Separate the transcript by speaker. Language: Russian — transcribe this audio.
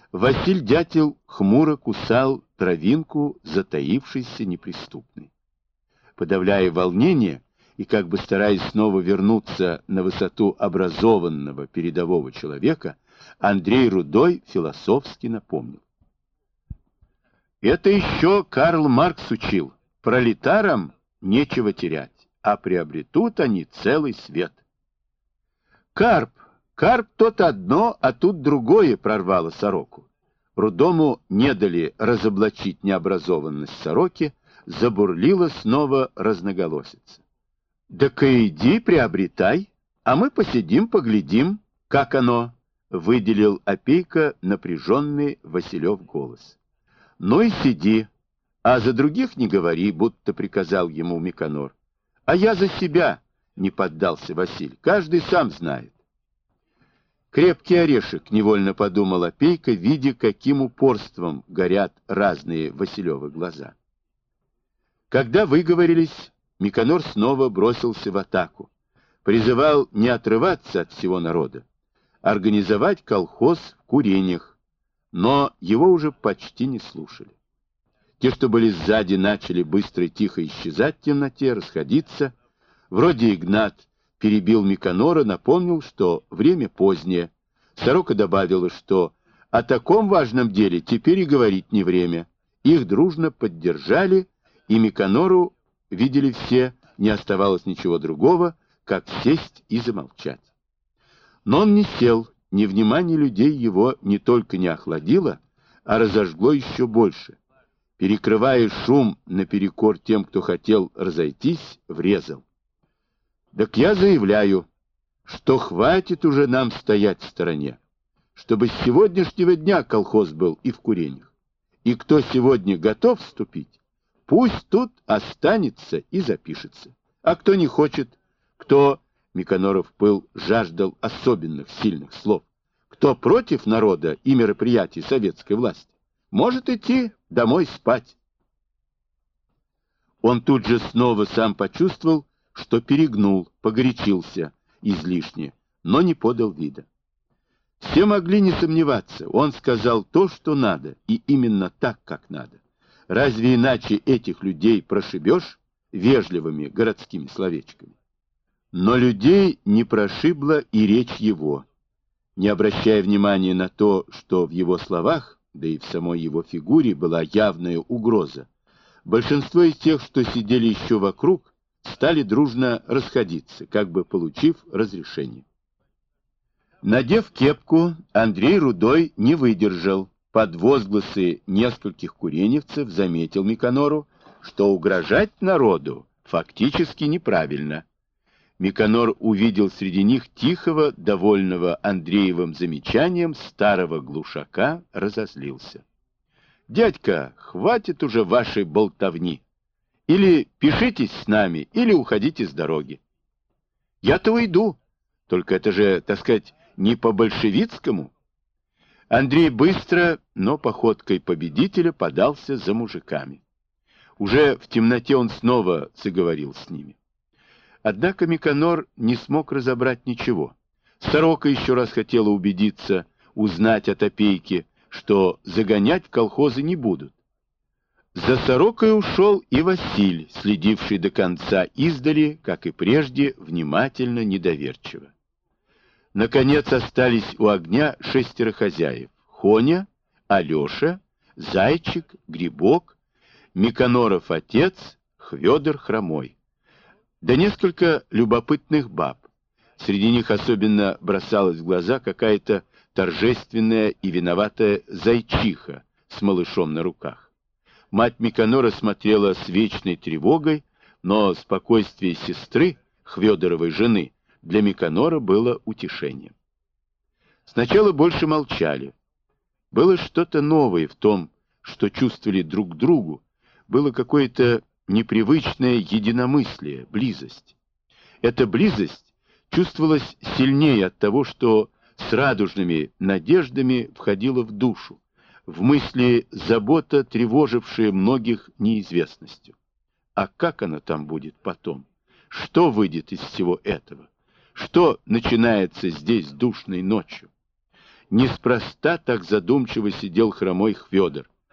Speaker 1: Василь Дятел хмуро кусал травинку, затаившейся неприступной. Подавляя волнение и как бы стараясь снова вернуться на высоту образованного передового человека, Андрей Рудой философски напомнил. Это еще Карл Маркс учил. Пролетарам нечего терять, а приобретут они целый свет. Карп тот одно, а тут другое, прорвало сороку. Рудому не дали разоблачить необразованность сороки, забурлила снова разноголосица. «Да-ка иди, приобретай, а мы посидим, поглядим, как оно», — выделил опейка напряженный Василев голос. «Ну и сиди, а за других не говори», — будто приказал ему Миконор. «А я за себя», — не поддался Василь, — «каждый сам знает». Крепкий орешек, невольно подумал опейка, видя, каким упорством горят разные Василевы глаза. Когда выговорились, Миконор снова бросился в атаку, призывал не отрываться от всего народа, организовать колхоз в Куренях, но его уже почти не слушали. Те, что были сзади, начали быстро и тихо исчезать в темноте, расходиться. Вроде Игнат перебил Миконора, напомнил, что время позднее. Сорока добавила, что о таком важном деле теперь и говорить не время. Их дружно поддержали, и Миконору, видели все, не оставалось ничего другого, как сесть и замолчать. Но он не сел, невнимание людей его не только не охладило, а разожгло еще больше. Перекрывая шум наперекор тем, кто хотел разойтись, врезал. Так я заявляю, что хватит уже нам стоять в стороне, чтобы с сегодняшнего дня колхоз был и в Куренях. И кто сегодня готов вступить, пусть тут останется и запишется. А кто не хочет, кто, Миконоров пыл жаждал особенных сильных слов, кто против народа и мероприятий советской власти, может идти домой спать. Он тут же снова сам почувствовал, что перегнул, погорячился излишне, но не подал вида. Все могли не сомневаться, он сказал то, что надо, и именно так, как надо. Разве иначе этих людей прошибешь вежливыми городскими словечками? Но людей не прошибла и речь его. Не обращая внимания на то, что в его словах, да и в самой его фигуре была явная угроза, большинство из тех, что сидели еще вокруг, стали дружно расходиться, как бы получив разрешение. Надев кепку, Андрей Рудой не выдержал. Под возгласы нескольких куреневцев заметил Миконору, что угрожать народу фактически неправильно. Миконор увидел среди них тихого, довольного Андреевым замечанием старого глушака, разозлился. «Дядька, хватит уже вашей болтовни. Или пишитесь с нами, или уходите с дороги». «Я-то уйду, только это же, так сказать, не по-большевицкому». Андрей быстро, но походкой победителя подался за мужиками. Уже в темноте он снова заговорил с ними. Однако Миконор не смог разобрать ничего. Сорока еще раз хотела убедиться, узнать от опейки, что загонять в колхозы не будут. За Сорокой ушел и Василь, следивший до конца издали, как и прежде, внимательно, недоверчиво. Наконец остались у огня 6 хозяев: Хоня, Алеша, Зайчик, Грибок, Миконоров отец, Хведор Хромой. Да несколько любопытных баб. Среди них особенно бросалась в глаза какая-то торжественная и виноватая зайчиха с малышом на руках. Мать Миконора смотрела с вечной тревогой, но спокойствие сестры, Хведоровой жены, для Миконора было утешением. Сначала больше молчали. Было что-то новое в том, что чувствовали друг к другу, было какое-то непривычное единомыслие, близость. Эта близость чувствовалась сильнее от того, что с радужными надеждами входила в душу, в мысли забота, тревожившая многих неизвестностью. А как она там будет потом? Что выйдет из всего этого? Что начинается здесь душной ночью? Неспроста так задумчиво сидел хромой Федор.